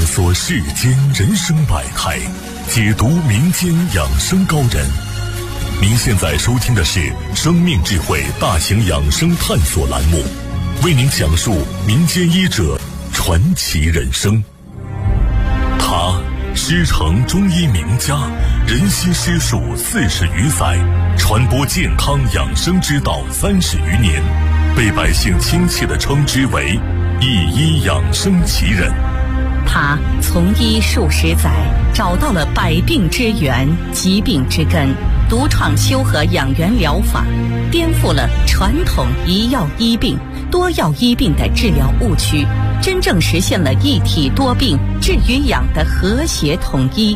索世间人生百态，解读民间养生高人。您现在收听的是生命智慧大型养生探索栏目，为您讲述民间医者传奇人生。他师承中医名家，人心师术40余载，传播健康养生之道30余年，被百姓亲切地称之为一医养生奇人。 他从医数十载，找到了百病之源、疾病之根，独创修和养元疗法，颠覆了传统一药医病、多药医病的治疗误区，真正实现了一体多病治与养的和谐统一。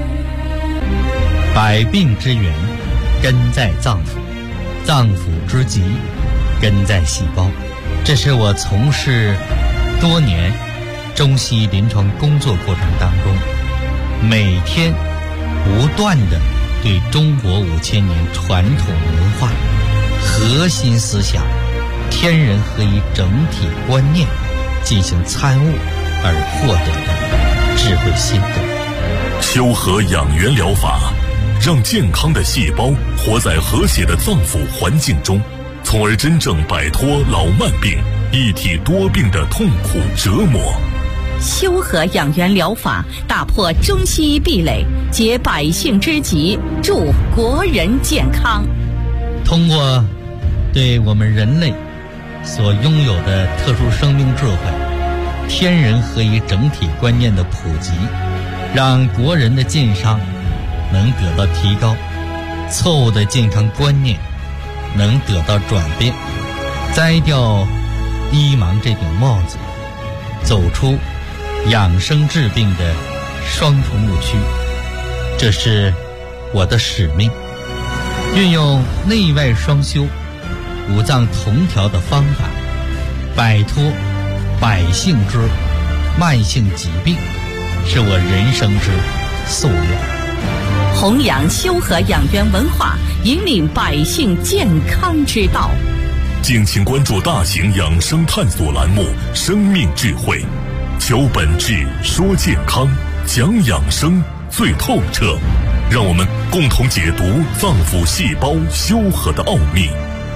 百病之源根在脏腑，脏腑之疾根在细胞。这是我从事多年中西医临床工作过程当中，每天不断地对中国5000年传统文化核心思想天人合一整体观念进行参悟而获得的智慧心得。 修和养元疗法让健康的细胞活在和谐的脏腑环境中，从而真正摆脱老慢病、一体多病的痛苦折磨。 修和养元疗法打破中西医壁垒，解百姓之急，助国人健康。 通过对我们人类所拥有的特殊生命智慧、天人合一整体观念的普及，让国人的健康能得到提高，错误的健康观念能得到转变，摘掉医盲这顶帽子，走出养生治病的双重误区。这是我的使命，运用内外双修、五脏同调的方法，摆脱百姓之慢性疾病，是我人生之夙愿。 弘扬修和养元文化，引领百姓健康之道。 敬请关注大型养生探索栏目《生命智慧》，求本质，说健康，讲养生最透彻，让我们共同解读脏腑细胞修和的奥秘。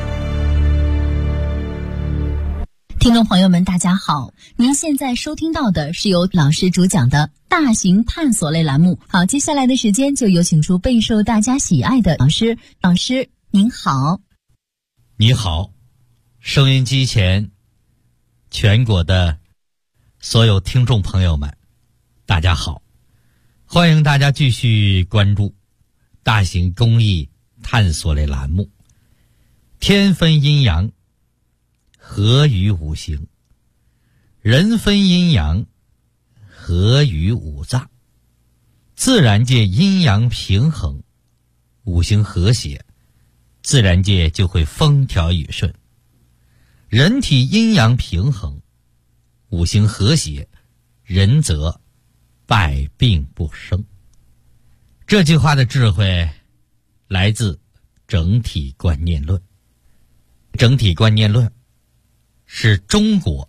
听众朋友们大家好，您现在收听到的是由老师主讲的大型探索类栏目。好，接下来的时间就有请出备受大家喜爱的老师。老师您好。 你好，收音机前全国的所有听众朋友们大家好，欢迎大家继续关注大型公益探索类栏目。天分阴阳，合于五行；人分阴阳，合于五脏。自然界阴阳平衡，五行和谐，自然界就会风调雨顺。人体阴阳平衡，五行和谐，人则百病不生。这句话的智慧来自整体观念论。整体观念论是中国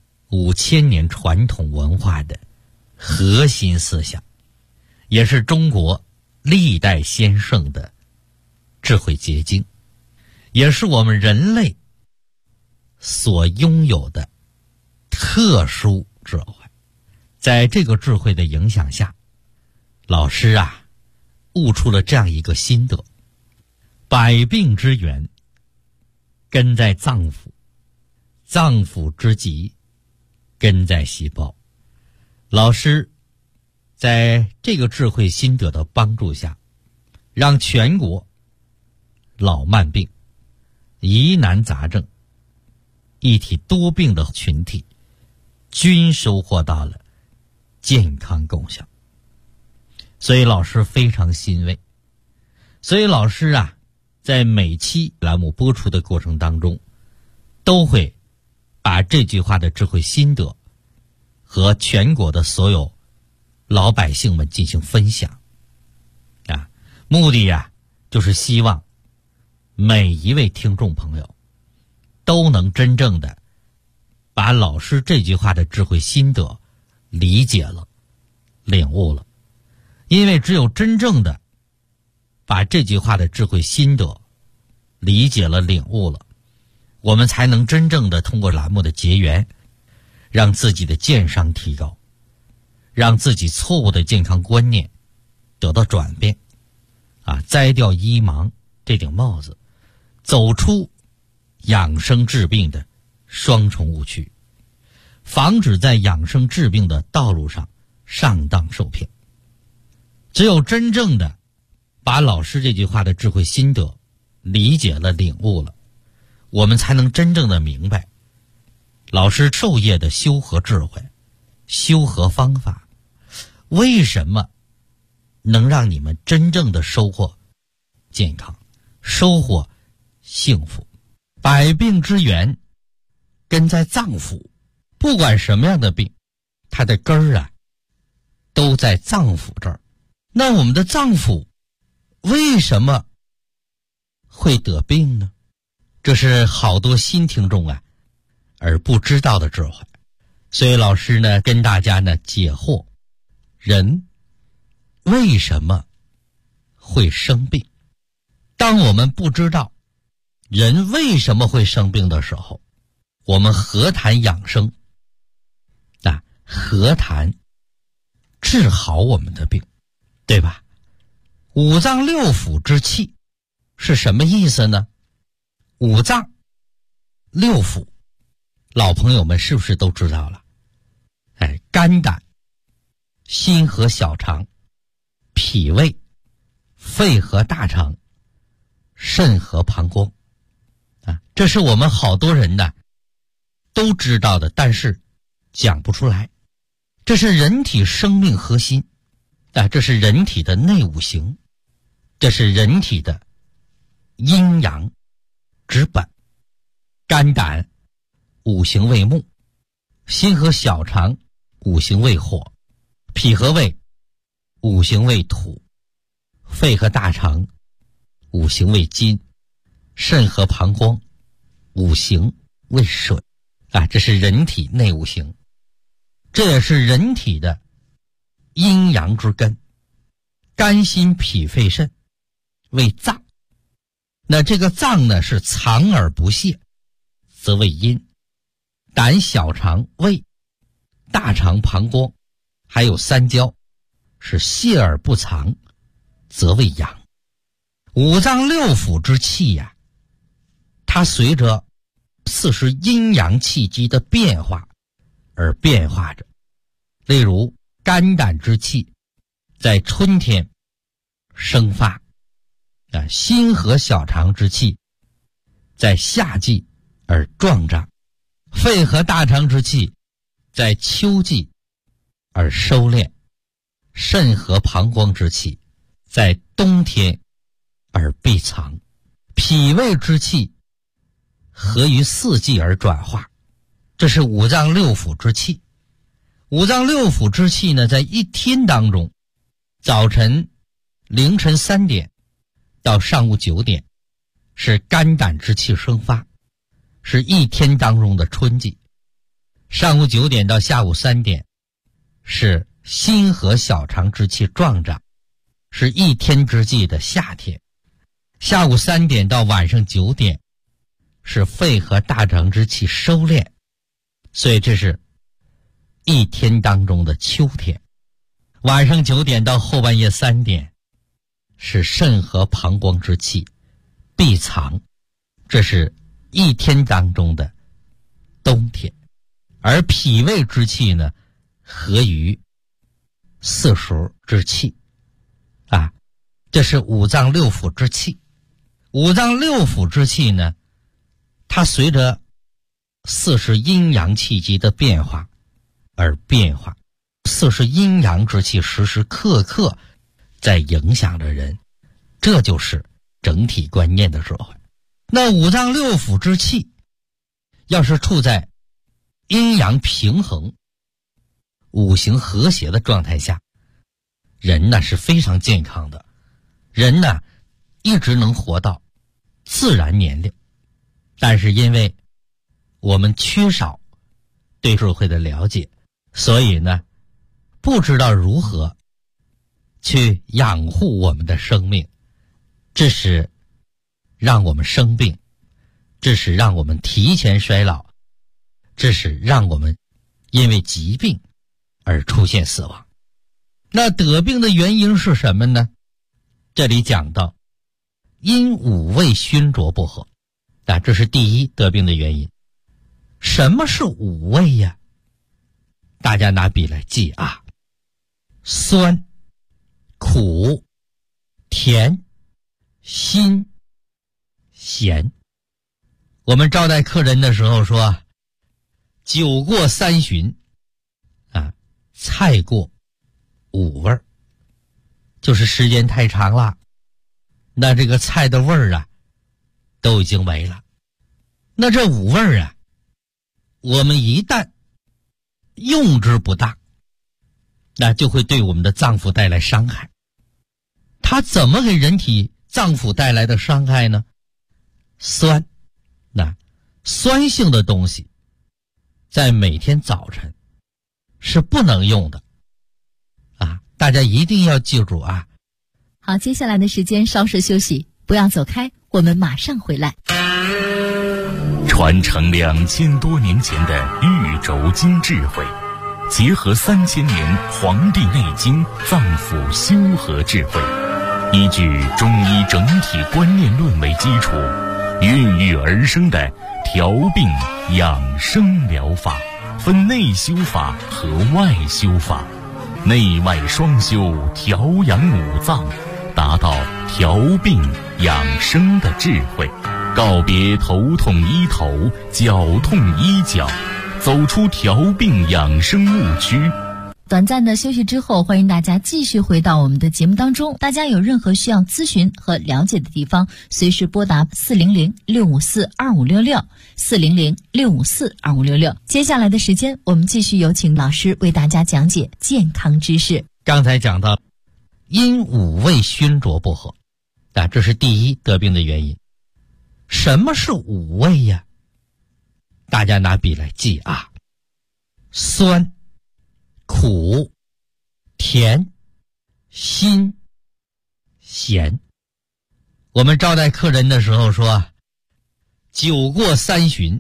5000年传统文化的核心思想，也是中国历代先圣的智慧结晶，也是我们人类所拥有的特殊智慧。在这个智慧的影响下，老师悟出了这样一个心得：百病之源根在脏腑，脏腑之疾根在细胞。老师在这个智慧心得的帮助下，让全国老慢病、疑难杂症、一体多病的群体均收获到了健康功效。所以老师非常欣慰。所以老师在每期栏目播出的过程当中，都会把这句话的智慧心得和全国的所有老百姓们进行分享目的就是希望每一位听众朋友都能真正的把老师这句话的智慧心得理解了， 领悟了。因为只有真正的把这句话的智慧心得理解了、领悟了，我们才能真正的通过栏目的结缘，让自己的健商提高，让自己错误的健康观念得到转变，摘掉医盲这顶帽子，走出养生治病的双重误区，防止在养生治病的道路上上当受骗。只有真正的把老师这句话的智慧心得理解了、领悟了，我们才能真正的明白老师授业的修和智慧、修和方法，为什么能让你们真正的收获健康、收获幸福。百病之源根在脏腑，不管什么样的病，它的根儿都在脏腑这儿。那我们的脏腑为什么会得病呢？这是好多新听众而不知道的智慧。所以老师呢跟大家呢解惑，人为什么会生病？当我们不知道人为什么会生病的时候，我们何谈养生？何谈治好我们的病？对吧？五脏六腑之气是什么意思呢？五脏六腑，老朋友们是不是都知道了？肝胆、心和小肠、脾胃、肺和大肠、肾和膀胱，这是我们好多人都知道的，但是讲不出来。这是人体生命核心，这是人体的内五行，这是人体的阴阳之本。肝胆五行为木，心和小肠五行为火，脾和胃五行为土，肺和大肠五行为金，肾和膀胱五行为水。这是人体内五行，这也是人体的阴阳之根。肝心脾肺肾为脏，那这个脏呢是藏而不泄，则为阴。胆小肠胃大肠膀胱还有三焦是泄而不藏，则为阳。五脏六腑之气它随着40阴阳气机的变化而变化着。例如肝胆之气在春天生发，心和小肠之气在夏季而壮长，肺和大肠之气在秋季而收敛，肾和膀胱之气在冬天而闭藏，脾胃之气合于4季而转化。这是五脏六腑之气。五脏六腑之气呢，在一天当中，早晨凌晨3点到上午9点是肝胆之气生发，是一天当中的春季；上午9点到下午3点是心和小肠之气壮长，是一天之计的夏天；下午3点到晚上9点是肺和大肠之气收敛，所以这是一天当中的秋天；晚上9点到后半夜3点是肾和膀胱之气闭藏，这是一天当中的冬天；而脾胃之气呢，合于4时之气，这是五脏六腑之气。五脏六腑之气呢，它随着40阴阳气机的变化而变化，40阴阳之气时时刻刻在影响着人，这就是整体观念的智慧。那五脏六腑之气要是处在阴阳平衡、五行和谐的状态下，人呢是非常健康的，人呢一直能活到自然年龄。但是因为我们缺少对智慧的了解，所以呢不知道如何去养护我们的生命，致使让我们生病，致使让我们提前衰老，致使让我们因为疾病而出现死亡。那得病的原因是什么呢？这里讲到因五味熏灼不和，这是第一得病的原因。什么是五味呀？大家拿笔来记啊：酸、苦、甜、辛、咸。我们招待客人的时候说，酒过三巡菜过五味，就是时间太长了，那这个菜的味儿都已经没了。那这五味儿我们一旦用之不当，那就会对我们的脏腑带来伤害。它怎么给人体脏腑带来的伤害呢？酸，酸性的东西在每天早晨是不能用的大家一定要记住啊。 好，接下来的时间稍事休息，不要走开，我们马上回来。 传承2000多年前的玉轴经智慧，结合3000年《黄帝内经》脏腑修和智慧，依据中医整体观念论为基础，孕育而生的调病养生疗法，分内修法和外修法，内外双修，调养五脏，达到调病养生的智慧，告别头痛医头，脚痛医脚，走出调病养生误区。 短暂的休息之后，欢迎大家继续回到我们的节目当中。大家有任何需要咨询和了解的地方，随时拨打400-654-2566 400-654-2566。接下来的时间，我们继续有请老师为大家讲解健康知识。 刚才讲到因五味熏灼不和，这是第一得病的原因。什么是五味呀？大家拿笔来记啊：酸、苦、甜、辛、咸。我们招待客人的时候说，酒过三巡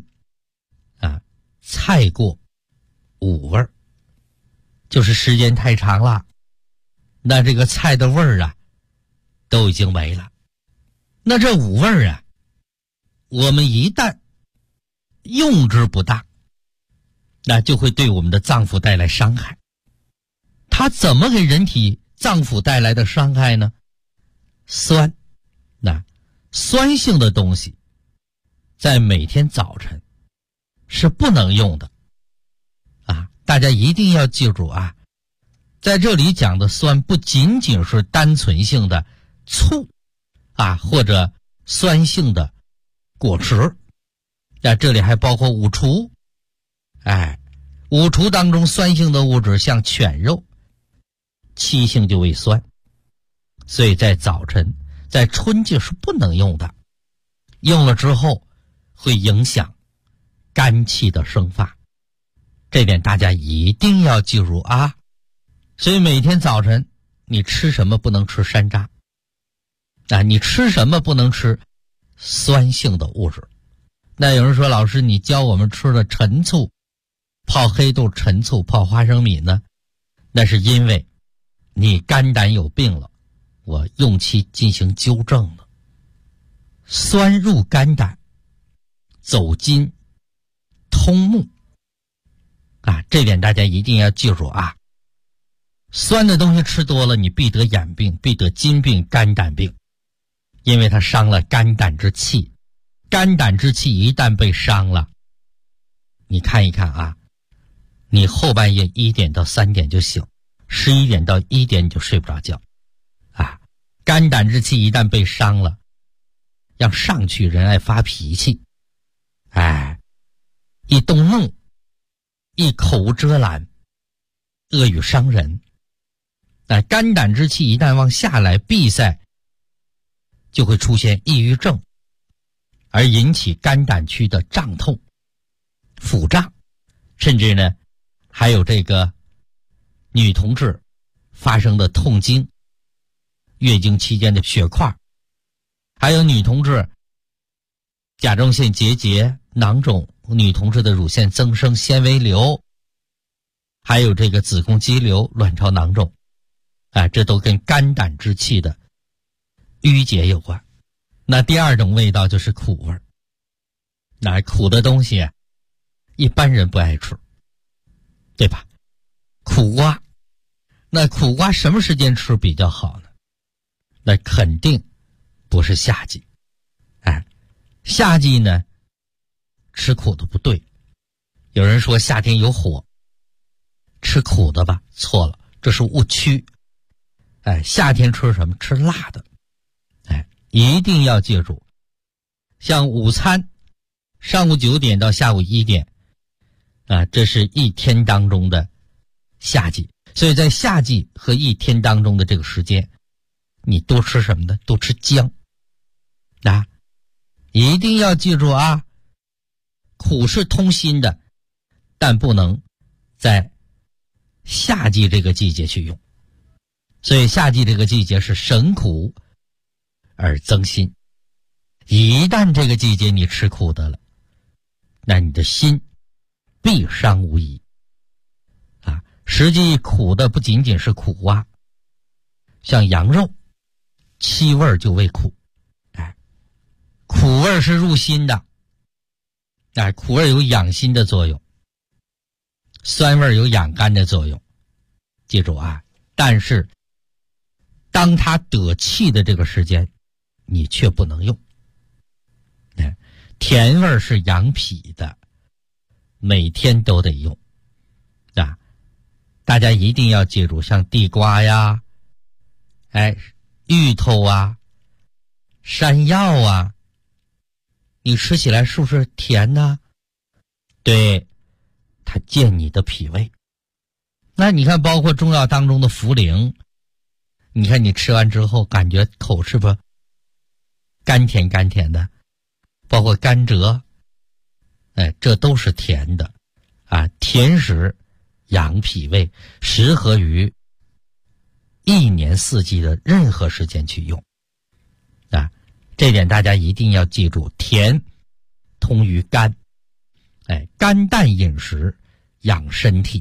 菜过五味，就是时间太长了，那这个菜的味儿都已经没了。那这五味儿我们一旦用之不当，那就会对我们的脏腑带来伤害。它怎么给人体脏腑带来的伤害呢？酸，酸性的东西在每天早晨是不能用的大家一定要记住啊。在这里讲的酸不仅仅是单纯性的醋或者酸性的果汁，这里还包括五厨。五厨当中酸性的物质像犬肉，七性就为酸，所以在早晨在春季是不能用的，用了之后会影响肝气的生发，这点大家一定要记住啊。所以每天早晨你吃什么不能吃山楂你吃什么不能吃酸性的物质。那有人说，老师你教我们吃的陈醋，泡黑豆陈醋，泡花生米呢？那是因为你肝胆有病了，我用其进行纠正了。酸入肝胆，走筋通目这点大家一定要记住啊。酸的东西吃多了，你必得眼病，必得筋病、肝胆病，因为它伤了肝胆之气。肝胆之气一旦被伤了，你看一看你后半夜1点到3点就醒，11点到1点你就睡不着觉肝胆之气一旦被伤了，要上去人爱发脾气一动怒，一口无遮拦，恶语伤人。肝胆之气一旦往下来闭塞，就会出现抑郁症，而引起肝胆区的胀痛、腹胀，甚至呢还有这个女同志发生的痛经、月经期间的血块，还有女同志甲状腺结节、囊肿，女同志的乳腺增生、纤维瘤，还有这个子宫肌瘤、卵巢囊肿，这都跟肝胆之气的淤结有关。那第二种味道就是苦味儿，那苦的东西一般人不爱吃，对吧？苦瓜，那苦瓜什么时间吃比较好呢？那肯定不是夏季。夏季呢吃苦的不对。有人说夏天有火，吃苦的吧，错了，这是误区。夏天吃什么？吃辣的。一定要记住，像午餐上午9点到下午1点这是一天当中的夏季，所以在夏季和一天当中的这个时间，你多吃什么呢？多吃姜一定要记住苦是通心的，但不能在夏季这个季节去用。所以夏季这个季节是省苦而增心，一旦这个季节你吃苦的了，那你的心必伤无疑实际苦的不仅仅是苦瓜，像羊肉气味就为苦，苦味是入心的，苦味有养心的作用，酸味有养肝的作用。记住但是当它得气的这个时间你却不能用。甜味是养脾的，每天都得用大家一定要记住，像地瓜呀芋头山药你吃起来是不是甜呢？对，它健你的脾胃。那你看包括中药当中的茯苓，你看你吃完之后感觉口是不是甘甜甘甜的，包括甘蔗这都是甜的甜食养脾胃，适合于一年四季的任何时间去用这点大家一定要记住，甜通于肝肝淡饮食养身体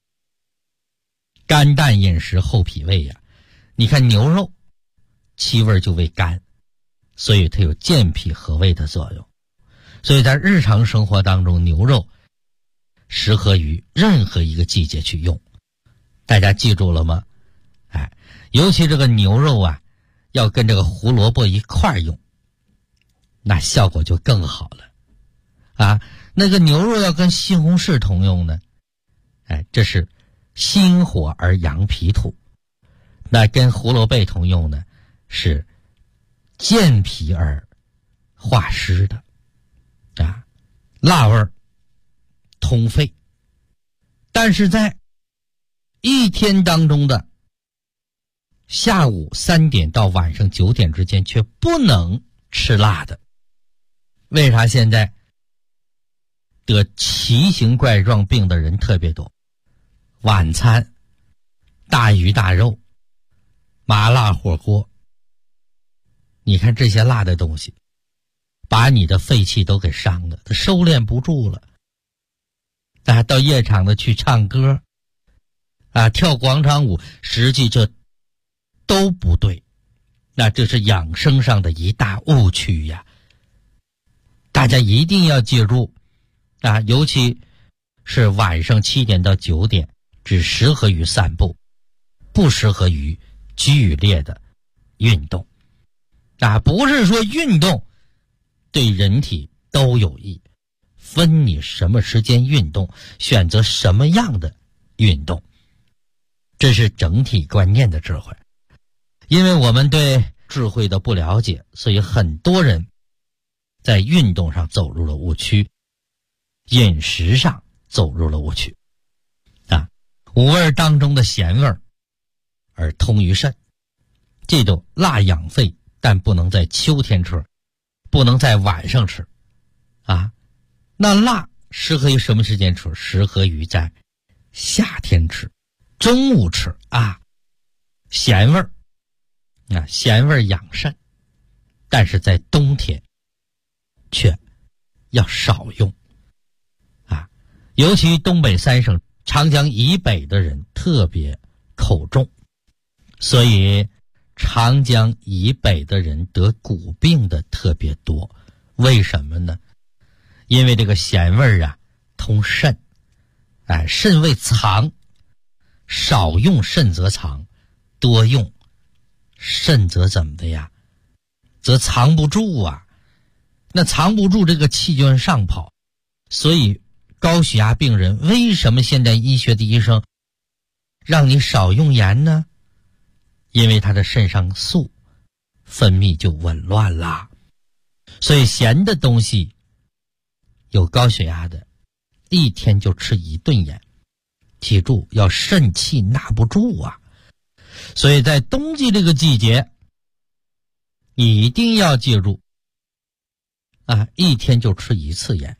肝淡饮食厚脾胃你看牛肉气味就为甘，所以它有健脾和胃的作用。所以在日常生活当中，牛肉适合于任何一个季节去用。大家记住了吗？尤其这个牛肉要跟这个胡萝卜一块用，那效果就更好了那个牛肉要跟西红柿同用呢这是心火而养脾土。那跟胡萝卜同用呢是健脾而化湿的辣味通肺。但是在一天当中的下午3点到晚上9点之间却不能吃辣的。为啥现在得奇形怪状病的人特别多？晚餐大鱼大肉、麻辣火锅，你看这些辣的东西把你的肺气都给伤了，它收敛不住了到夜场的去唱歌跳广场舞，实际这都不对，那这是养生上的一大误区大家一定要记住尤其是晚上7点到9点只适合于散步，不适合于剧烈的运动不是说运动对人体都有益，分你什么时间运动，选择什么样的运动，这是整体观念的智慧。因为我们对智慧的不了解，所以很多人在运动上走入了误区，饮食上走入了误区五味当中的咸味而通于肾。记住，辣养肺，但不能在秋天吃，不能在晚上吃那辣适合于什么时间吃？适合于在夏天吃， 中午吃啊，咸味儿啊，咸味儿养肾，但是在冬天却要少用啊，尤其东北三省长江以北的人特别口重，所以长江以北的人得骨病的特别多。为什么呢？因为这个咸味儿啊通肾，肾为藏，少用肾则藏，多用肾则怎么的呀？则藏不住啊。那藏不住，这个气就往上跑。所以高血压病人为什么现代医学的医生让你少用盐呢？因为他的肾上素分泌就紊乱啦。所以咸的东西，有高血压的一天就吃1顿盐，记住要肾气纳不住啊。所以在冬季这个季节，你一定要记住啊，一天就吃1次盐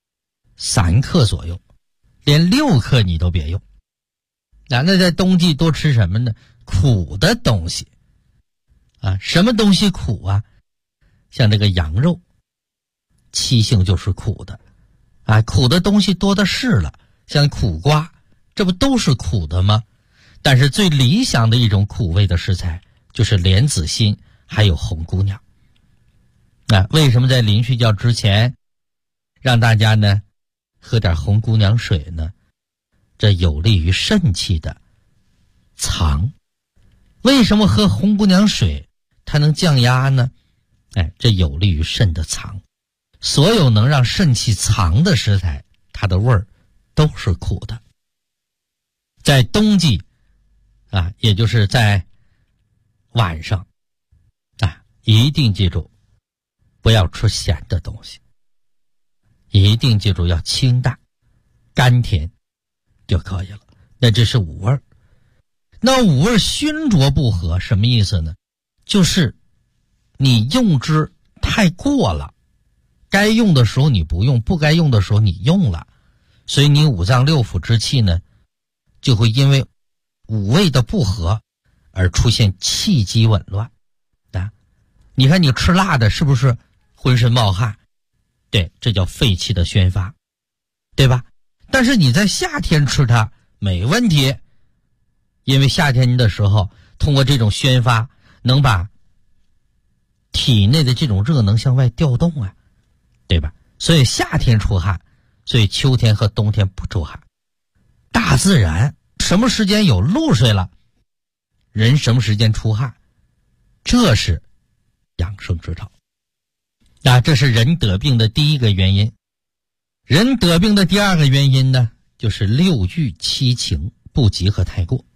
，3克左右，连6克你都别用。那在冬季多吃什么呢？苦的东西啊，什么东西苦啊？像这个羊肉，七性就是苦的啊，苦的东西多的是了，像苦瓜，这不都是苦的吗？但是最理想的一种苦味的食材就是莲子心还有红姑娘。为什么在临睡觉之前让大家呢喝点红姑娘水呢？这有利于肾气的藏。为什么喝红姑娘水它能降压呢？这有利于肾的藏。所有能让肾气藏的食材，它的味儿都是苦的。在冬季啊，也就是在晚上啊，一定记住不要吃咸的东西，一定记住要清淡甘甜就可以了。那这是五味。那五味熏灼不和什么意思呢？就是你用之太过了，该用的时候你不用，不该用的时候你用了，所以你五脏六腑之气呢就会因为五味的不和而出现气机紊乱啊。你看你吃辣的是不是浑身冒汗？对，这叫肺气的宣发，对吧？但是你在夏天吃它没问题，因为夏天的时候通过这种宣发能把体内的这种热能向外调动啊，对吧？所以夏天出汗，所以秋天和冬天不出汗。大自然什么时间有露水了，人什么时间出汗，这是养生之道。这是人得病的第一个原因。人得病的第二个原因呢，就是六欲七情不及和太过。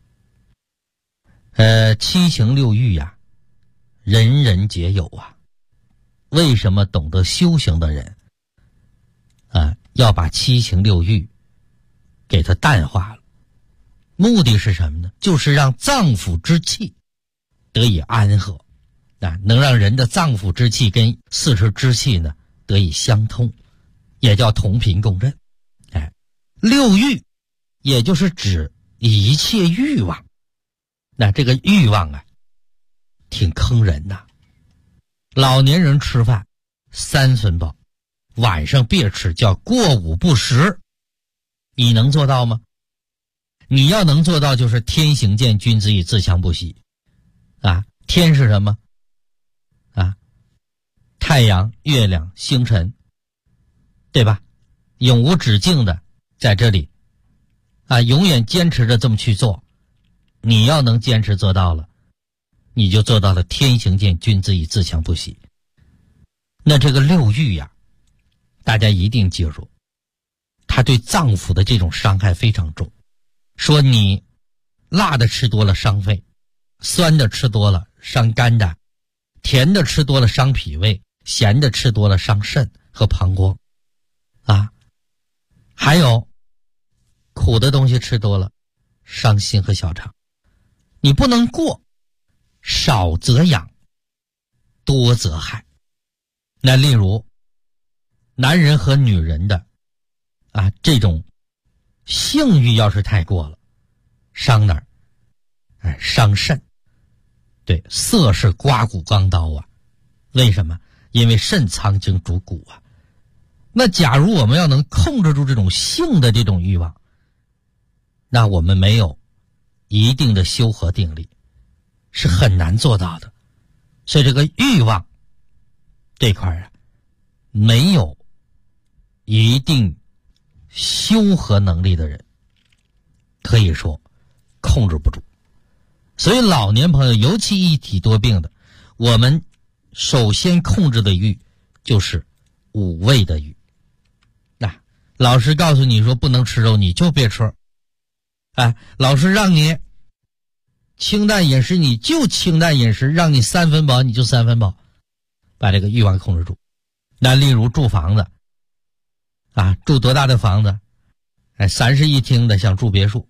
七情六欲呀，人人皆有啊。为什么懂得修行的人要把七情六欲给它淡化了？目的是什么呢？就是让脏腑之气得以安和能让人的脏腑之气跟四肢之气呢得以相通，也叫同频共振。六欲也就是指一切欲望。那这个欲望啊挺坑人的。老年人吃饭3寸饱，晚上别吃，叫过午不食。你能做到吗？你要能做到，就是天行健，君子以自强不息天是什么太阳、月亮、星辰，对吧？永无止境的在这里永远坚持着这么去做。你要能坚持做到了，你就做到了天行健，君子以自强不息。那这个六欲呀，大家一定记住，它对脏腑的这种伤害非常重。说你辣的吃多了伤肺，酸的吃多了伤肝胆，甜的吃多了伤脾胃，咸的吃多了伤肾和膀胱还有苦的东西吃多了伤心和小肠。你不能过，少则养，多则害。那例如男人和女人的这种性欲要是太过了， 伤哪儿？伤肾。对，色是刮骨钢刀啊。为什么？因为肾藏精主骨啊。那假如我们要能控制住这种性的这种欲望，那我们没有一定的修和定力，是很难做到的。所以这个欲望这块啊，没有一定修和能力的人，可以说控制不住。所以老年朋友，尤其一体多病的，我们首先控制的欲就是五味的欲。老师告诉你说不能吃肉，你就别吃。老师让你清淡饮食，你就清淡饮食，让你3分饱你就3分饱，把这个欲望控制住。那例如住房子住多大的房子？3室1厅的想住别墅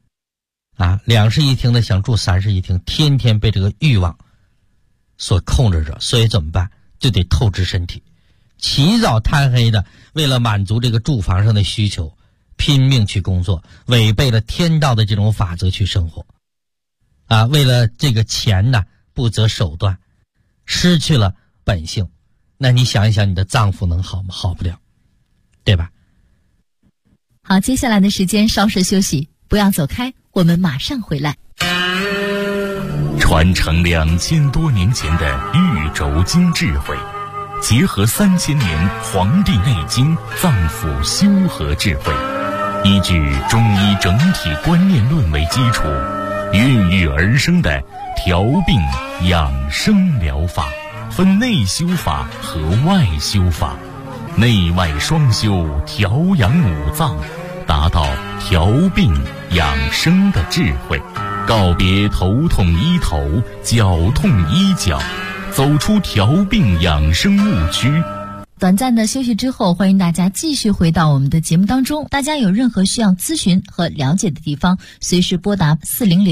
，2室1厅的想住3室1厅，天天被这个欲望所控制着。所以怎么办？就得透支身体，起早贪黑的，为了满足这个住房上的需求，拼命去工作，违背了天道的这种法则去生活为了这个钱呢，不择手段，失去了本性。那你想一想，你的脏腑能好吗？好不了，对吧？ 好，接下来的时间稍事休息，不要走开，我们马上回来。 传承2000多年前的玉轴经智慧，结合3000年《黄帝内经》脏腑修和智慧，依据中医整体观念论为基础，孕育而生的调病养生疗法，分内修法和外修法，内外双修，调养五脏，达到调病养生的智慧，告别头痛医头，脚痛医脚，走出调病养生误区。 短暂的休息之后，欢迎大家继续回到我们的节目当中。大家有任何需要咨询和了解的地方，随时拨打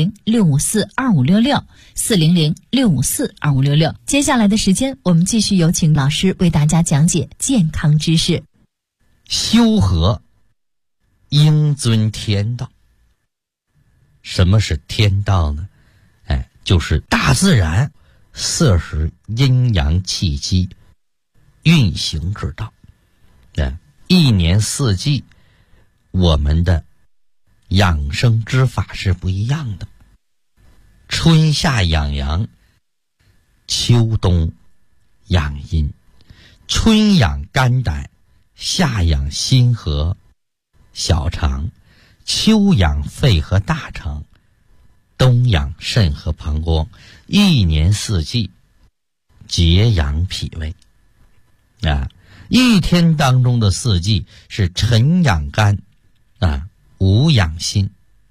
400-654-2566 400-654-2566。接下来的时间，我们继续有请老师为大家讲解健康知识。 修和应遵天道。什么是天道呢？就是大自然摄食阴阳气机运行之道。一年四季我们的养生之法是不一样的。春夏养阳，秋冬养阴。春养肝胆，夏养心和小肠，秋养肺和大肠，冬养肾和膀胱。一年四季节养脾胃。一天当中的四季是晨养肝午养心，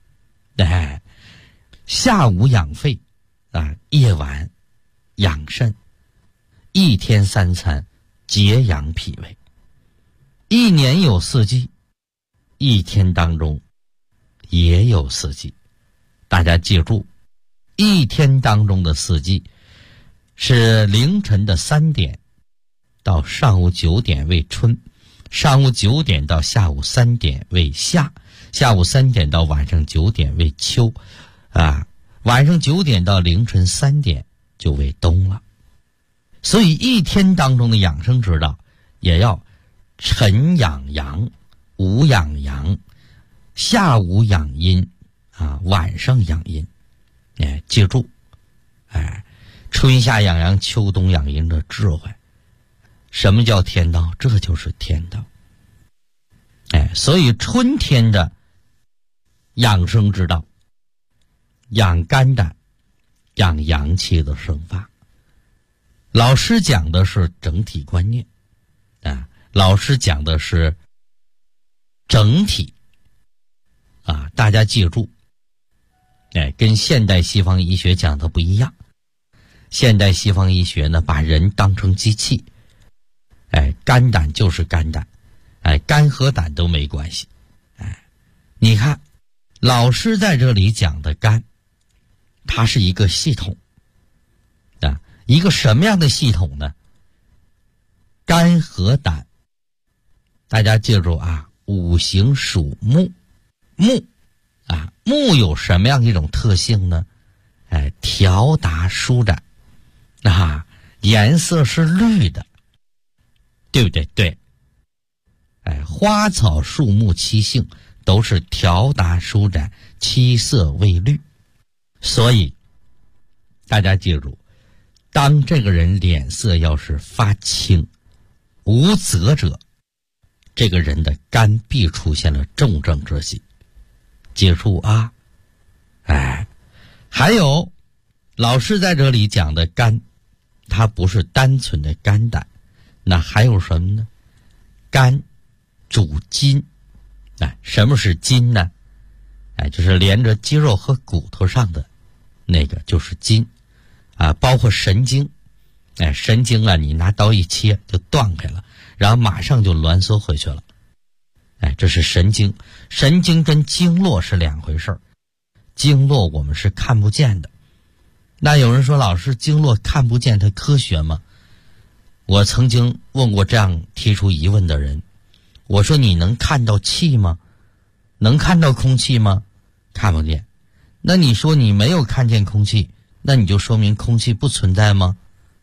下午养肺夜晚养肾。一天3餐节养脾胃。一年有四季，一天当中也有四季。大家记住，一天当中的四季是凌晨的3点到上午9点为春，上午9点到下午3点为夏，下午3点到晚上9点为秋，晚上9点到凌晨3点就为冬了。所以一天当中的养生之道也要晨养阳，午养阳，下午养阴晚上养阴。记住春夏养阳，秋冬养阴的智慧。什么叫天道？这就是天道。所以春天的养生之道，养肝胆，养阳气的生发。老师讲的是整体观念老师讲的是整体大家记住跟现代西方医学讲的不一样。现代西方医学呢，把人当成机器，肝胆就是肝胆，肝和胆都没关系。你看老师在这里讲的肝，它是一个系统一个什么样的系统呢？肝和胆，大家记住五行属木，木啊，木有什么样一种特性呢？条达舒展，啊，颜色是绿的，对不对？对。花草树木其性都是条达舒展，七色为绿。所以大家记住，当这个人脸色要是发青无泽者，这个人的肝必出现了重症之喜。记住啊。还有老师在这里讲的肝，它不是单纯的肝胆，那还有什么呢？肝主筋。什么是筋呢？就是连着肌肉和骨头上的那个就是筋啊，包括神经。神经啊，你拿刀一切就断开了，然后马上就挛缩回去了。这是神经。神经跟经络是两回事儿，经络我们是看不见的。那有人说，老师，经络看不见它科学吗？我曾经问过这样提出疑问的人，我说你能看到气吗？能看到空气吗？看不见。那你说你没有看见空气，那你就说明空气不存在吗？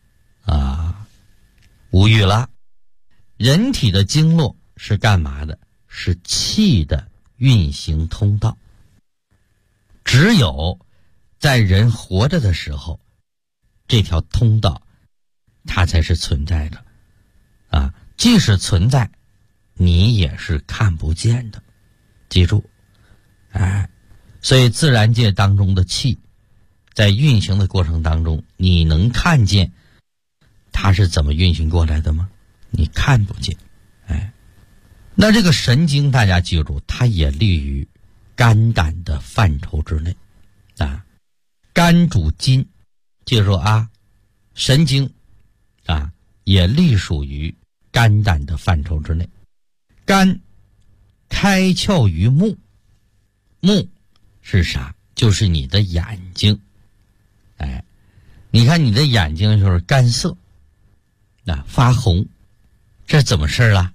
无语了。人体的经络是干嘛的？是气的运行通道。只有在人活着的时候，这条通道它才是存在的啊！即使存在，你也是看不见的。记住，所以自然界当中的气在运行的过程当中，你能看见它是怎么运行过来的吗？你看不见。那这个神经大家记住，它也立于肝胆的范畴之内啊。肝主筋，记住啊，神经啊也隶属于肝胆的范畴之内。肝开窍于目，目是啥？就是你的眼睛。你看你的眼睛就是干涩发红，这怎么事了？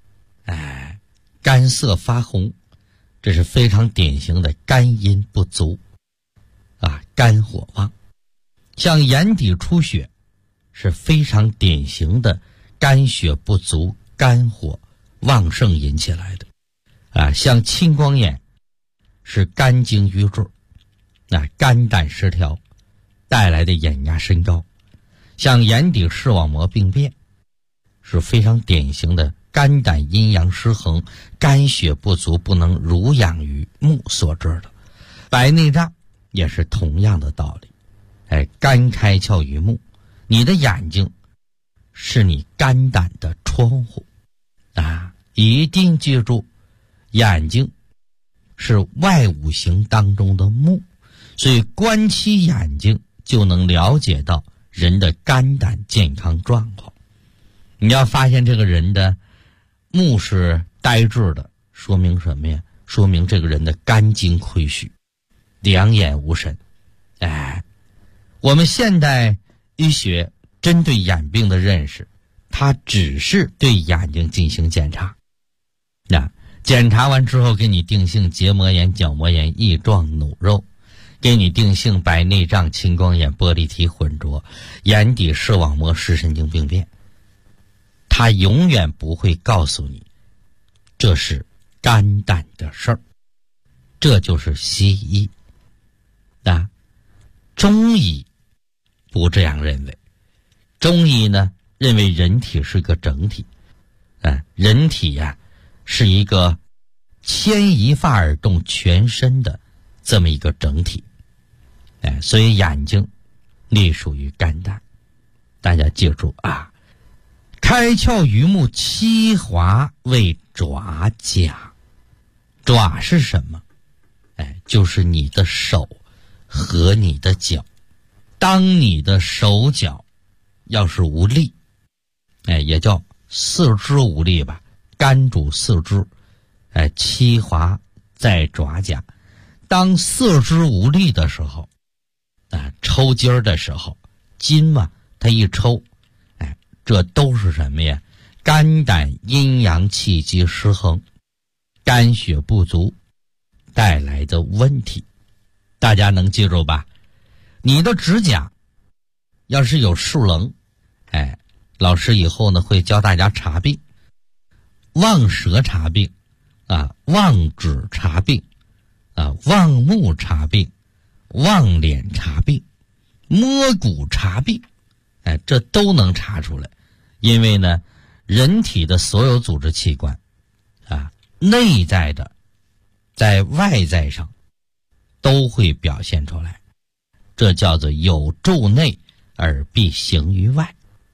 干涩发红，这是非常典型的肝阴不足肝火旺。像眼底出血是非常典型的肝血不足，肝火旺盛引起来的像青光眼是肝经瘀滞肝胆失调带来的眼压升高。像眼底视网膜病变是非常典型的肝胆阴阳失衡，肝血不足，不能濡养于目所致的。白内障也是同样的道理。肝开窍于目，你的眼睛是你肝胆的窗户一定记住，眼睛是外五行当中的目，所以观其眼睛就能了解到人的肝胆健康状况。你要发现这个人的目是呆滞的，说明什么呀？说明这个人的肝经亏虚，两眼无神。我们现代医学针对眼病的认识，它只是对眼睛进行检查。检查完之后给你定性结膜炎、角膜炎、翼状弩肉，给你定性白内障、青光眼、玻璃体混浊、眼底视网膜视神经病变。他永远不会告诉你这是肝胆的事儿，这就是西医。中医不这样认为，中医呢认为人体是个整体，人体是一个牵一发而动全身的这么一个整体。所以眼睛隶属于肝胆。大家记住开窍于目，七华为爪甲。爪是什么？就是你的手和你的脚。当你的手脚要是无力，也叫四肢无力吧，肝主四肢，七华在爪甲。当四肢无力的时候，抽筋儿的时候，筋嘛，它一抽，这都是什么呀？肝胆阴阳气机失衡，肝血不足， 带来的问题。大家能记住吧？你的指甲要是有竖棱，老师以后呢会教大家查病，望舌查病望指查病望目查病，望脸查病，摸骨查病，这都能查出来。因为呢，人体的所有组织器官内在的在外在上都会表现出来，这叫做有诸内而必行于外。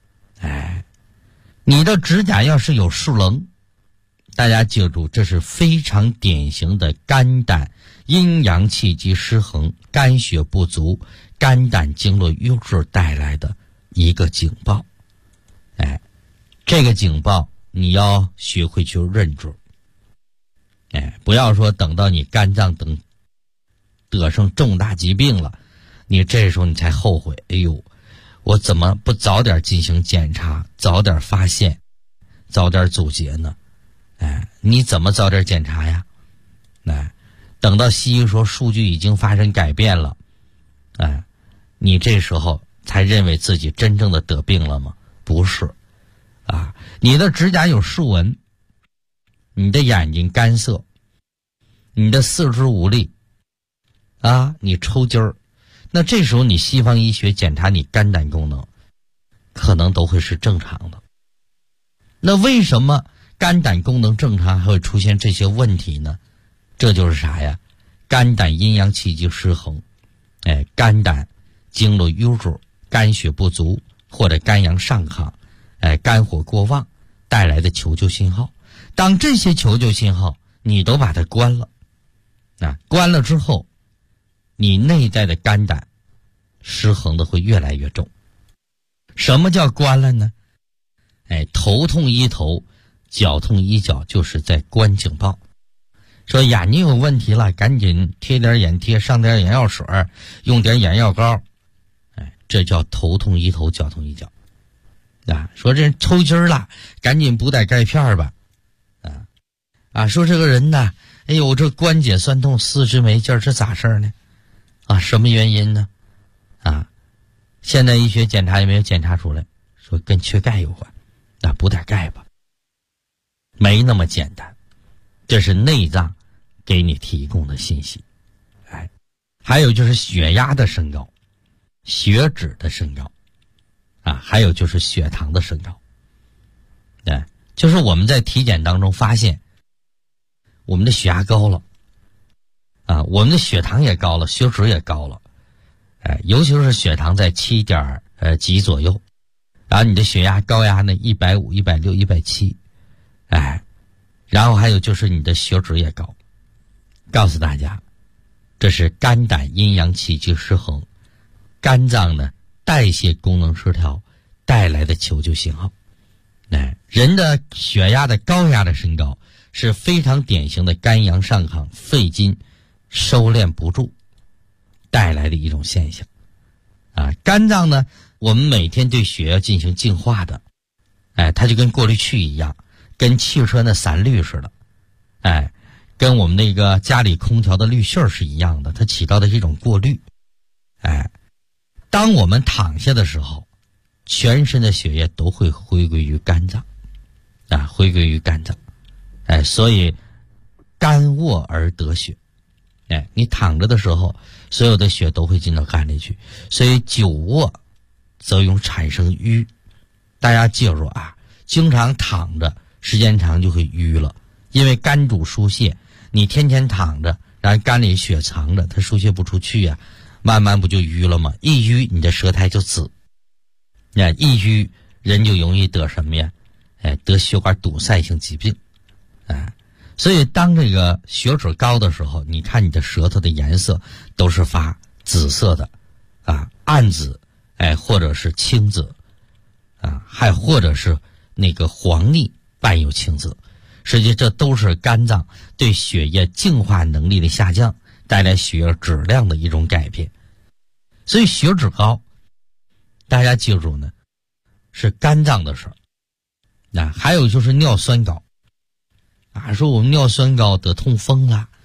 你的指甲要是有竖棱，大家记住，这是非常典型的肝胆阴阳气机失衡、肝血不足、肝胆经络瘀滞带来的一个警报。这个警报你要学会去认知。不要说等到你肝脏等得上重大疾病了，你这时候你才后悔，哎呦，我怎么不早点进行检查，早点发现，早点阻截呢？你怎么早点检查呀？等到西医说数据已经发生改变了，你这时候才认为自己真正的得病了吗？不是你的指甲有竖纹，你的眼睛干涩，你的四肢无力你抽筋儿，那这时候你西方医学检查你肝胆功能可能都会是正常的。那为什么肝胆功能正常还会出现这些问题呢？这就是啥呀？肝胆阴阳气机失衡，肝胆经络瘀滞，肝血不足，或者肝阳上亢，肝火过旺带来的求救信号。当这些求救信号你都把它关了，关了之后，你内在的肝胆失衡的会越来越重。什么叫关了呢？头痛医头，脚痛医脚，就是在关警报。说眼睛有问题了，赶紧贴点眼贴，上点眼药水，用点眼药膏，这叫头痛医头，脚痛医脚。说这人抽筋了，赶紧补点钙片吧。说这个人呢，哎呦，这关节酸痛，四肢没劲儿，这咋事儿呢？什么原因呢？现代医学检查也没有检查出来，说跟缺钙有关，补点钙吧。没那么简单，这是内脏给你提供的信息。还有就是血压的升高，血脂的升高，还有就是血糖的升高。就是我们在体检当中发现，我们的血压高了，我们的血糖也高了，血脂也高了，尤其是血糖在7点几左右，然后你的血压高压呢150、160、170，然后还有就是你的血脂也高。告诉大家，这是肝胆阴阳气机失衡，肝脏呢代谢功能失调带来的求救信号。人的血压的高压的升高是非常典型的肝阳上亢、肺经收敛不住带来的一种现象。肝脏呢，我们每天对血要进行净化的，它就跟过滤器一样，跟汽车的散滤似的，跟我们那个家里空调的滤芯是一样的，它起到的是一种过滤。当我们躺下的时候，全身的血液都会回归于肝脏，回归于肝脏。所以肝卧而得血。你躺着的时候，所有的血都会进到肝里去，所以久卧则容易产生瘀。大家记住经常躺着时间长就会瘀了，因为肝主疏泄，你天天躺着，然后肝里血藏着，它疏泄不出去慢慢不就瘀了吗？一瘀你的舌苔就紫，一瘀人就容易得什么呀？得血管堵塞性疾病。所以当这个血脂高的时候，你看你的舌头的颜色都是发紫色的暗紫，或者是青紫，还或者是那个黄腻伴有青紫。实际这都是肝脏对血液净化能力的下降带来血液质量的一种改变。所以血脂高，大家记住呢，是肝脏的事儿。还有就是尿酸高，说我们尿酸高得痛风了，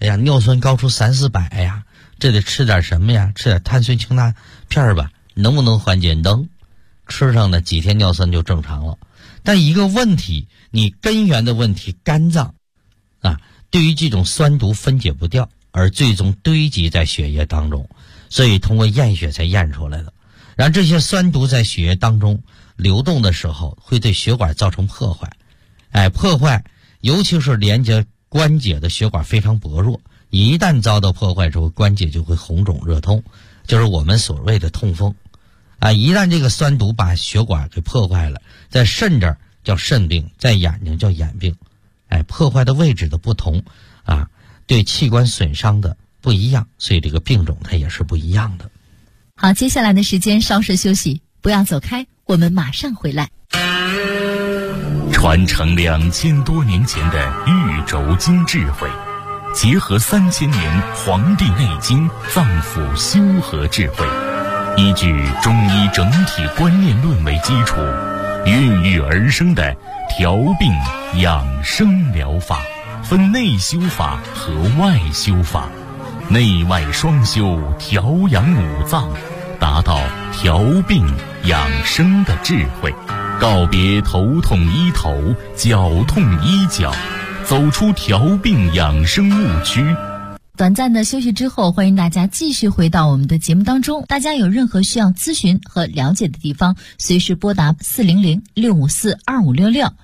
哎呀，尿酸高出300-400呀，这得吃点什么呀？吃点碳酸氢钠片吧，能不能缓解？能，吃上的几天尿酸就正常了。但一个问题，你根源的问题，肝脏啊，对于这种酸毒分解不掉，而最终堆积在血液当中，所以通过验血才验出来的。然后这些酸毒在血液当中流动的时候，会对血管造成破坏。破坏，尤其是连接关节的血管非常薄弱，一旦遭到破坏之后，关节就会红肿热痛，就是我们所谓的痛风。一旦这个酸毒把血管给破坏了，在肾这儿叫肾病，在眼睛叫眼病。破坏的位置的不同对器官损伤的不一样，所以这个病种它也是不一样的。 好，接下来的时间稍事休息，不要走开，我们马上回来。 传承2000多年前的玉轴经智慧，结合3000年《黄帝内经》脏腑修和智慧，依据中医整体观念论为基础，孕育而生的调病养生疗法，分内修法和外修法，内外双修，调养五脏，达到调病养生的智慧，告别头痛医头，脚痛医脚，走出调病养生误区。 短暂的休息之后，欢迎大家继续回到我们的节目当中。大家有任何需要咨询和了解的地方，随时拨打400-654-2566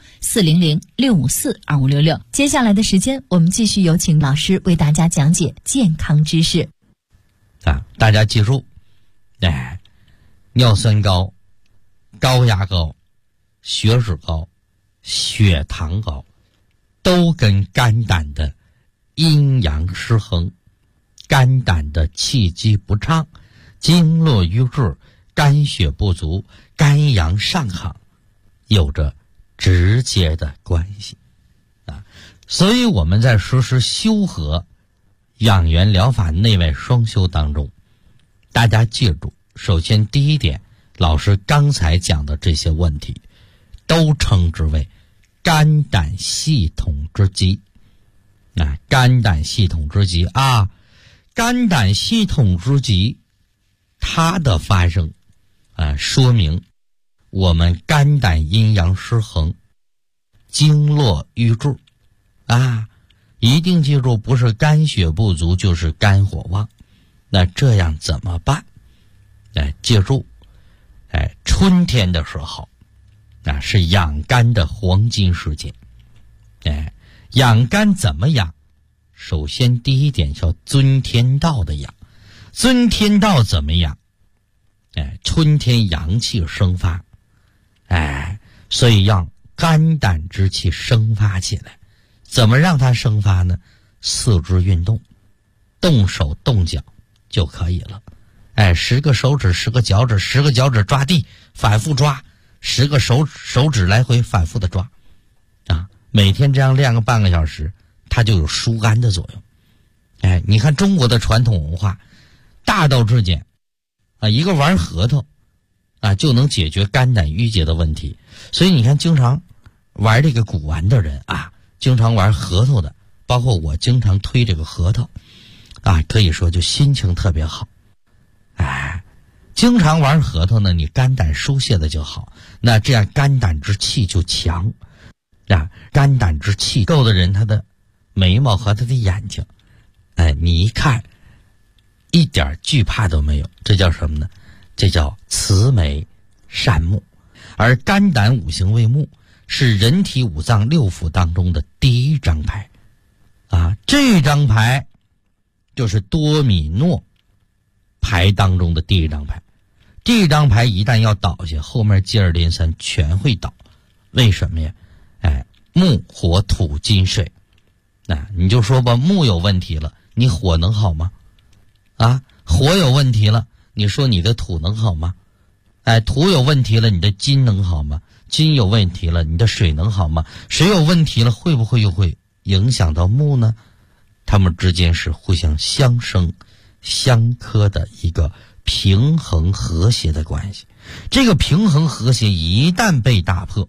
400-654-2566。接下来的时间，我们继续有请老师为大家讲解健康知识。 大家记住，尿酸高、高压高、血脂高、血糖高，都跟肝胆的阴阳失衡、肝胆的气机不畅、经络瘀滞、肝血不足、肝阳上亢有着直接的关系所以我们在实施修和养元疗法内外双修当中，大家记住，首先第一点，老师刚才讲的这些问题都称之为肝胆系统之疾。肝胆系统之疾肝胆系统之疾，它的发生说明我们肝胆阴阳失衡，经络瘀滞一定记住，不是肝血不足就是肝火旺。那这样怎么办？记住，春天的时候是养肝的黄金时节。养肝怎么养？首先第一点叫遵天道的养。遵天道怎么养？春天阳气生发，所以让肝胆之气生发起来。怎么让它生发呢？四肢运动，动手动脚就可以了。10个手指10个脚趾，10个脚趾抓地反复抓，10个手指来回反复的抓每天这样练个半个小时，它就有疏肝的作用。你看中国的传统文化，大道至简一个玩核桃就能解决肝胆郁结的问题。所以你看经常玩这个古玩的人经常玩核桃的，包括我经常推这个核桃可以说就心情特别好。经常玩核桃呢，你肝胆疏泄的就好，那这样肝胆之气就强肝胆之气够的人，他的眉毛和他的眼睛你一看一点惧怕都没有，这叫什么呢？这叫慈眉善目。而肝胆五行为目，是人体五脏六腑当中的第一张牌这张牌就是多米诺牌当中的第一张牌。这张牌一旦要倒下，后面接二连三全会倒。为什么呀？木火土金水你就说吧，木有问题了，你火能好吗？火有问题了，你说你的土能好吗？土有问题了，你的金能好吗？金有问题了，你的水能好吗？水有问题了，会不会又会影响到木呢？它们之间是互相相生相克的一个平衡和谐的关系。这个平衡和谐一旦被打破，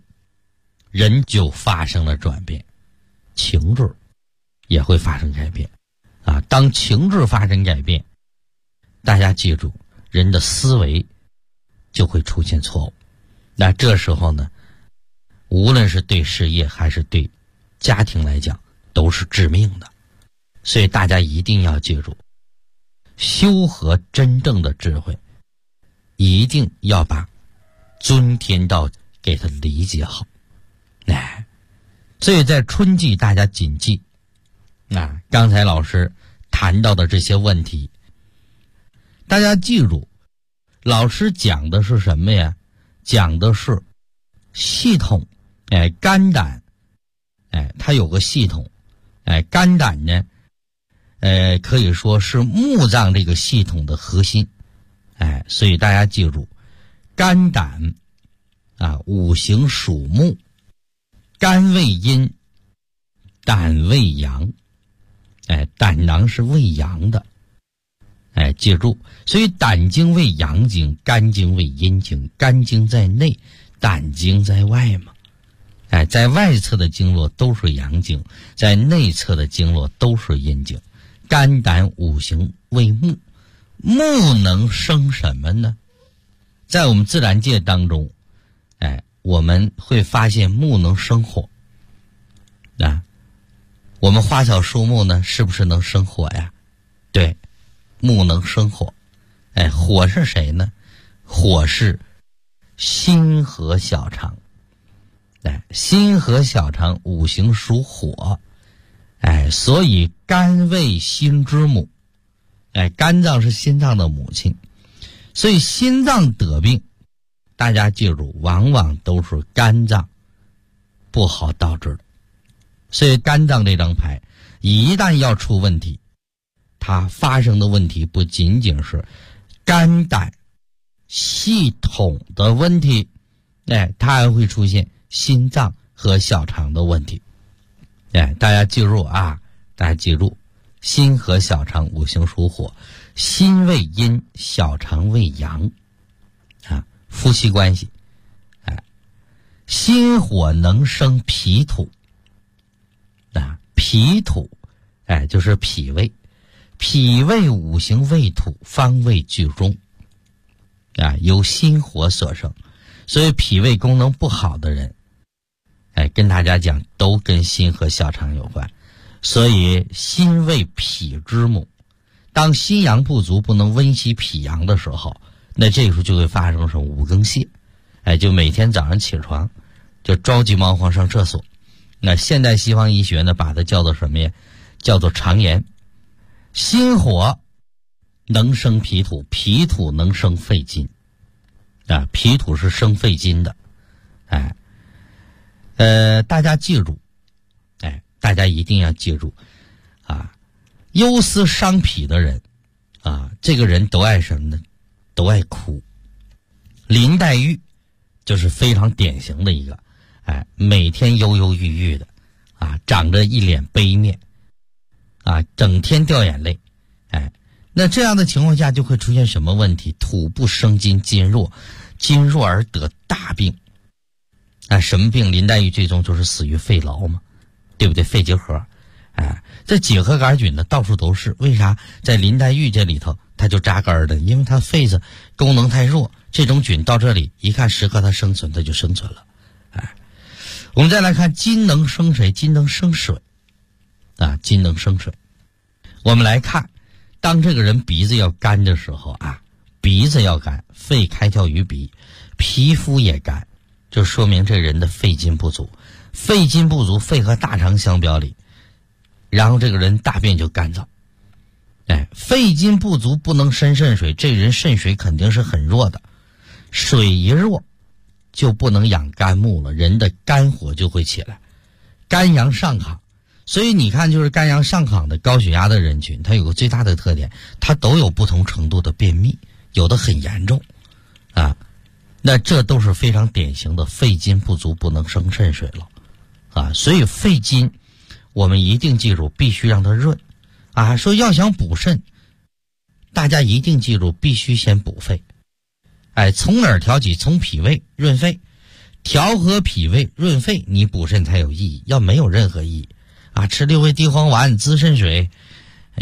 人就发生了转变，情志也会发生改变当情志发生改变，大家记住，人的思维就会出现错误。那这时候呢，无论是对事业还是对家庭来讲，都是致命的。所以大家一定要记住，修和真正的智慧，一定要把尊天道给他理解好。所以在春季大家谨记刚才老师谈到的这些问题，大家记住，老师讲的是什么呀？讲的是系统。肝胆它有个系统。肝胆呢可以说是目脏这个系统的核心。所以大家记住，肝胆五行属木，肝为阴，胆为阳。胆囊是为阳的。记住，所以胆经为阳经，肝经为阴经，肝经在内，胆经在外嘛。在外侧的经络都是阳经，在内侧的经络都是阴经。肝胆五行为木，木能生什么呢？在我们自然界当中，我们会发现木能生火。我们花草树木呢，是不是能生火呀？对，木能生火。火是谁呢？火是心和小肠。心和小肠五行属火。所以肝为心之母。肝脏是心脏的母亲。所以心脏得病，大家记住，往往都是肝脏不好导致的。所以肝脏这张牌一旦要出问题，它发生的问题不仅仅是肝胆系统的问题，它还会出现心脏和小肠的问题。大家记住大家记住，心和小肠五行属火，心为阴，小肠为阳。夫妻关系。心火能生脾土。脾土就是脾胃，脾胃五行为土，方位居中。由心火所生。所以脾胃功能不好的人，跟大家讲，都跟心和小肠有关。所以心为脾之母，当心阳不足，不能温习脾阳的时候，那这个时候就会发生什么五更泻。就每天早上起床就着急忙慌上厕所。那现代西方医学呢，把它叫做什么呀？叫做肠炎。心火能生脾土，脾土能生肺金。脾土是生肺金的。大家记住，大家一定要记住忧思伤脾的人这个人都爱什么呢？都爱哭。林黛玉就是非常典型的一个每天忧忧郁郁的长着一脸悲面整天掉眼泪。那这样的情况下就会出现什么问题？土不生金，金弱，金弱而得大病。什么病？林黛玉最终就是死于肺痨嘛，对不对？肺结核。这结核杆菌呢到处都是，为啥在林黛玉这里头它就扎根的？因为它肺子功能太弱，这种菌到这里一看适合它生存，它就生存了。我们再来看金能生谁？金能生水。金能生水。我们来看，当这个人鼻子要干的时候鼻子要干，肺开窍于鼻，皮肤也干，就说明这人的肺金不足。肺金不足，肺和大肠相表里，然后这个人大便就干燥。肺金不足不能生肾水，这人肾水肯定是很弱的。水一弱就不能养肝木了，人的肝火就会起来，肝阳上亢。所以你看，就是肝阳上亢的高血压的人群，它有个最大的特点，它都有不同程度的便秘，有的很严重那这都是非常典型的肺金不足，不能生肾水了所以肺金我们一定记住，必须让它润说要想补肾，大家一定记住，必须先补肺。从哪儿调起？从脾胃润肺，调和脾胃润肺，你补肾才有意义。要没有任何意义吃6味地黄丸滋肾水，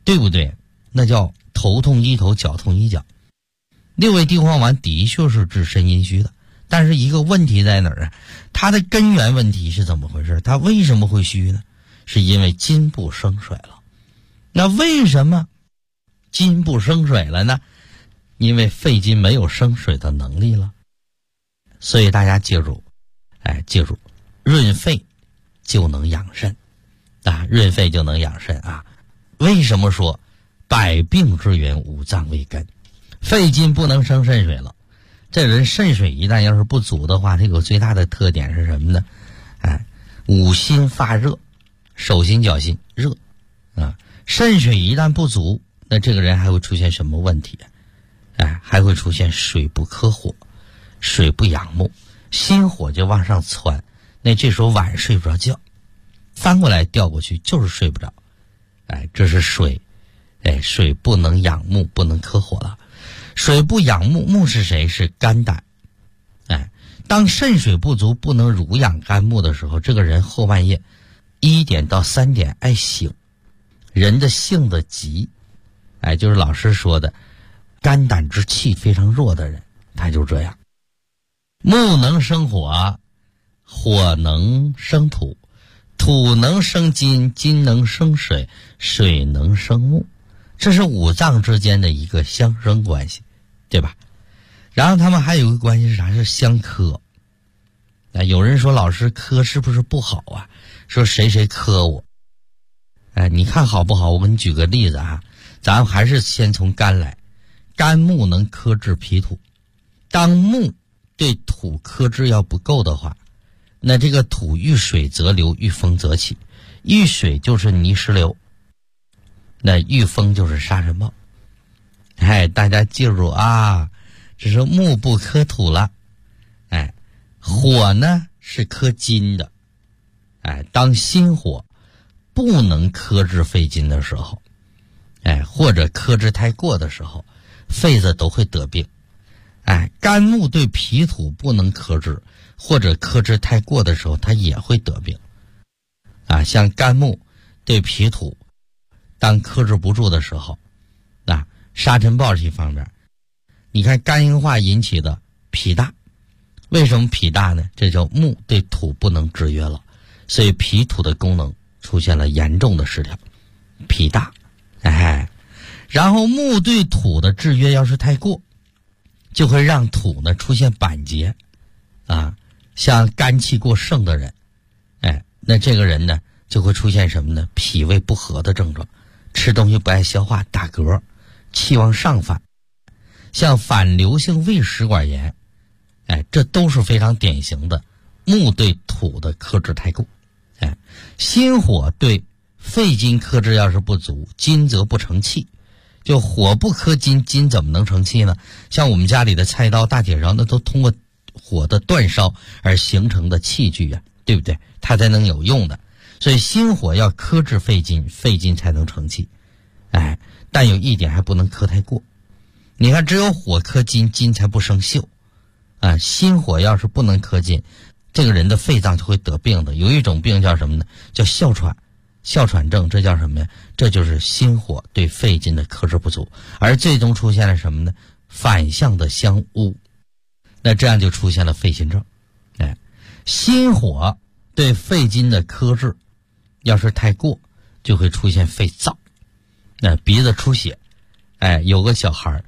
对不对？那叫头痛医头，脚痛医脚。六味地黄丸的确是治肾阴虚的，但是一个问题在哪儿啊？它的根源问题是怎么回事？它为什么会虚呢？是因为筋不生水了。那为什么筋不生水了呢？因为肺经没有生水的能力了。所以大家记住，记住，润肺就能养肾啊，润肺就能养肾啊。为什么说百病之源五脏为根？肺经不能生肾水了，这人肾水一旦要是不足的话，它有最大的特点是什么呢？五心发热，手心脚心热啊。肾水一旦不足，那这个人还会出现什么问题？还会出现水不克火，水不养目，心火就往上窜，那这时候晚上睡不着觉，翻过来调过去就是睡不着。这是水，水不能养目，不能克火了。水不养目，目是谁？是肝胆。当肾水不足，不能濡养肝木的时候，这个人后半夜1点到3点爱醒，人的性子急，就是老师说的肝胆之气非常弱的人，他就这样。木能生火，火能生土，土能生金，金能生水，水能生木，这是五脏之间的一个相生关系，对吧？然后他们还有一个关系是啥？是相克。有人说老师克是不是不好啊？说谁谁克我。你看好不好？我给你举个例子啊，咱还是先从肝来。肝木能克制脾土，当木对土克制要不够的话，那这个土遇水则流，遇风则起。遇水就是泥石流，那遇风就是沙尘暴。大家记住啊，这是木不克土了。火呢是克金的。当心火不能克制肺经的时候，或者克制太过的时候，肺子都会得病。肝木对脾土不能克制，或者克制太过的时候，它也会得病。像肝木对脾土当克制不住的时候，沙尘暴是一方面。你看肝硬化引起的脾大，为什么脾大呢？这叫木对土不能制约了，所以脾土的功能出现了严重的失调，脾大。然后木对土的制约要是太过，就会让土呢出现板结像肝气过盛的人，那这个人呢就会出现什么呢？脾胃不和的症状，吃东西不爱消化，打嗝，气往上反，像反流性胃食管炎，这都是非常典型的木对土的克制太过。心火对肺经克制要是不足，金则不成气。就火不克金，金怎么能成气呢？像我们家里的菜刀、大铁勺，那都通过火的煅烧而形成的器具啊，对不对？它才能有用的。所以心火要克制肺经，肺经才能成气。但有一点还不能克太过。你看，只有火克金，金才不生锈。心火要是不能克金，这个人的肺脏就会得病的。有一种病叫什么呢？叫哮喘。哮喘症，这叫什么呀？这就是心火对肺经的克制不足，而最终出现了什么呢？反向的相污，那这样就出现了肺心症。心火对肺经的克制要是太过，就会出现肺燥，鼻子出血。有个小孩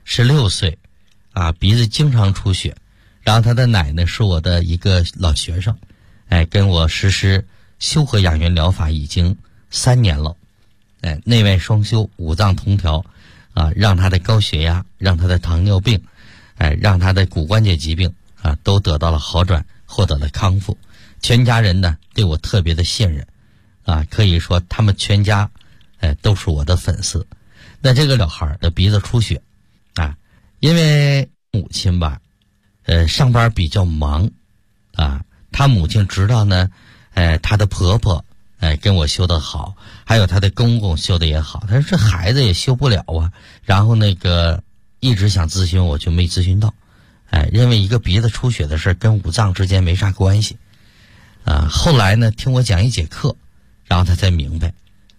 16岁鼻子经常出血，然后他的奶奶是我的一个老学生，跟我实施修和养元疗法已经3年了，内外双修，五脏通调，让他的高血压，让他的糖尿病，让他的骨关节疾病都得到了好转，获得了康复。全家人呢对我特别的信任，可以说他们全家都是我的粉丝。那这个小孩的鼻子出血因为母亲吧上班比较忙他母亲知道呢她的婆婆跟我修得好，还有她的公公修得也好，她说这孩子也修不了然后一直想咨询我，就没咨询到，认为一个鼻子出血的事跟五脏之间没啥关系后来呢听我讲一节课，然后他才明白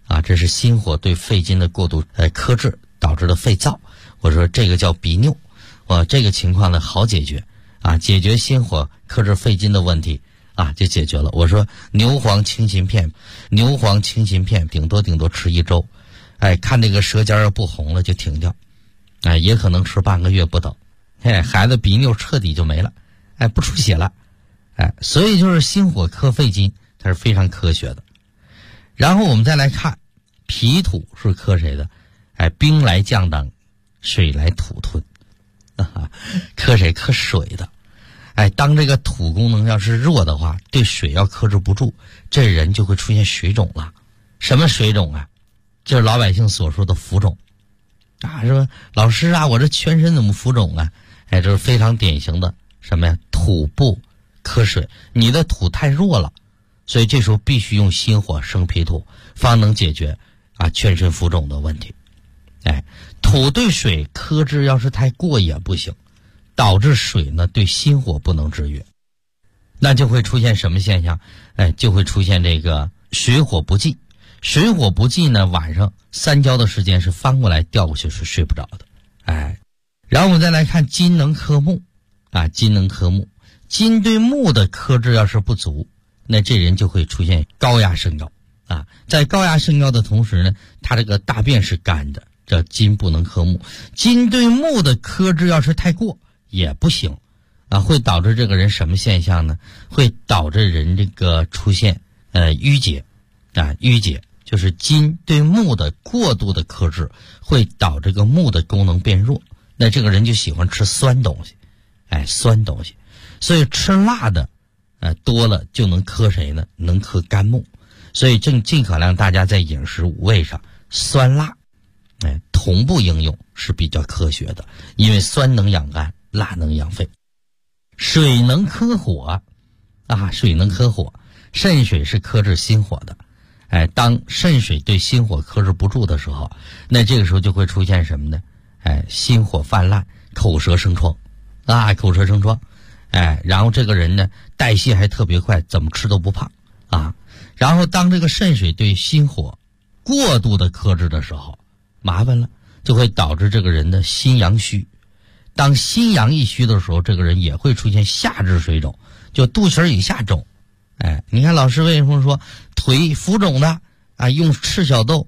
这是心火对肺经的过度克制导致的肺燥。我说这个叫鼻衄，这个情况呢好解决解决心火克制肺经的问题就解决了。我说牛黄清心片顶多吃1周，看这个舌尖要不红了就停掉，也可能吃半个月不等，孩子鼻衄彻底就没了，不出血了，所以就是心火克肺经它是非常科学的。然后我们再来看脾土是克谁的？兵来将挡，水来土吞，克谁？克水的。当这个土功能要是弱的话，对水要克制不住，这人就会出现水肿了。什么水肿啊？就是老百姓所说的浮肿说老师我这全身怎么浮肿啊？这是非常典型的什么呀？土不克水，你的土太弱了，所以这时候必须用心火生脾土，方能解决全身浮肿的问题。土对水克制要是太过也不行，导致水呢对心火不能制约，那就会出现什么现象？就会出现这个水火不济。水火不济呢，晚上3觉的时间是翻过来调过去是睡不着的。然后我们再来看金能克木金能克木，金对木的克制要是不足，那这人就会出现高压升高在高压升高的同时呢，他这个大便是干的，这金不能克木。金对木的克制要是太过也不行会导致这个人什么现象呢？会导致人这个出现淤结淤结就是金对木的过度的克制会导致这个木的功能变弱，那这个人就喜欢吃酸东西酸东西，所以吃辣的多了就能克谁呢？能克肝木。所以尽可量大家在饮食五味上酸辣同步应用是比较科学的，因为酸能养肝，辣能养肺。水能克火水能克火，肾水是克制心火的。当肾水对心火克制不住的时候，那这个时候就会出现什么呢？心火泛滥，口舌生疮口舌生疮。然后这个人呢代谢还特别快，怎么吃都不胖然后当这个肾水对心火过度的克制的时候，麻烦了，就会导致这个人的心阳虚。当心阳一虚的时候，这个人也会出现下肢水肿，就肚脐以下肿。你看老师为什么说腿浮肿的用赤小豆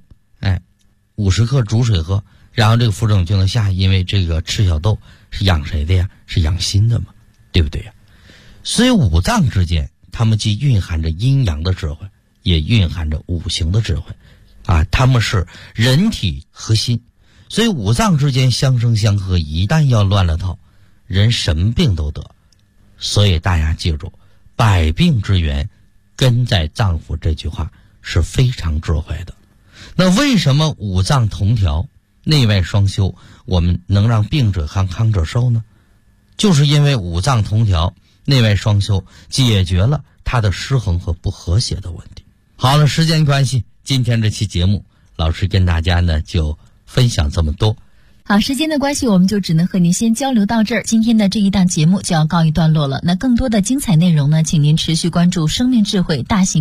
50克煮水喝，然后这个浮肿就能下，因为这个赤小豆是养谁的呀？是养心的嘛，对不对呀？所以五脏之间它们既蕴含着阴阳的智慧，也蕴含着五行的智慧它们是人体核心，所以五脏之间相生相克，一旦要乱了套，人什么病都得。所以大家记住，百病之源根在脏腑，这句话是非常智慧的。那为什么五脏同调，内外双修，我们能让病者康，康者寿呢？就是因为五脏同调，内外双修，解决了它的失衡和不和谐的问题。好了，时间关系，今天这期节目老师跟大家呢就分享这么多。 好，时间的关系，我们就只能和您先交流到这儿。今天的这一档节目就要告一段落了。那更多的精彩内容呢，请您持续关注生命智慧大型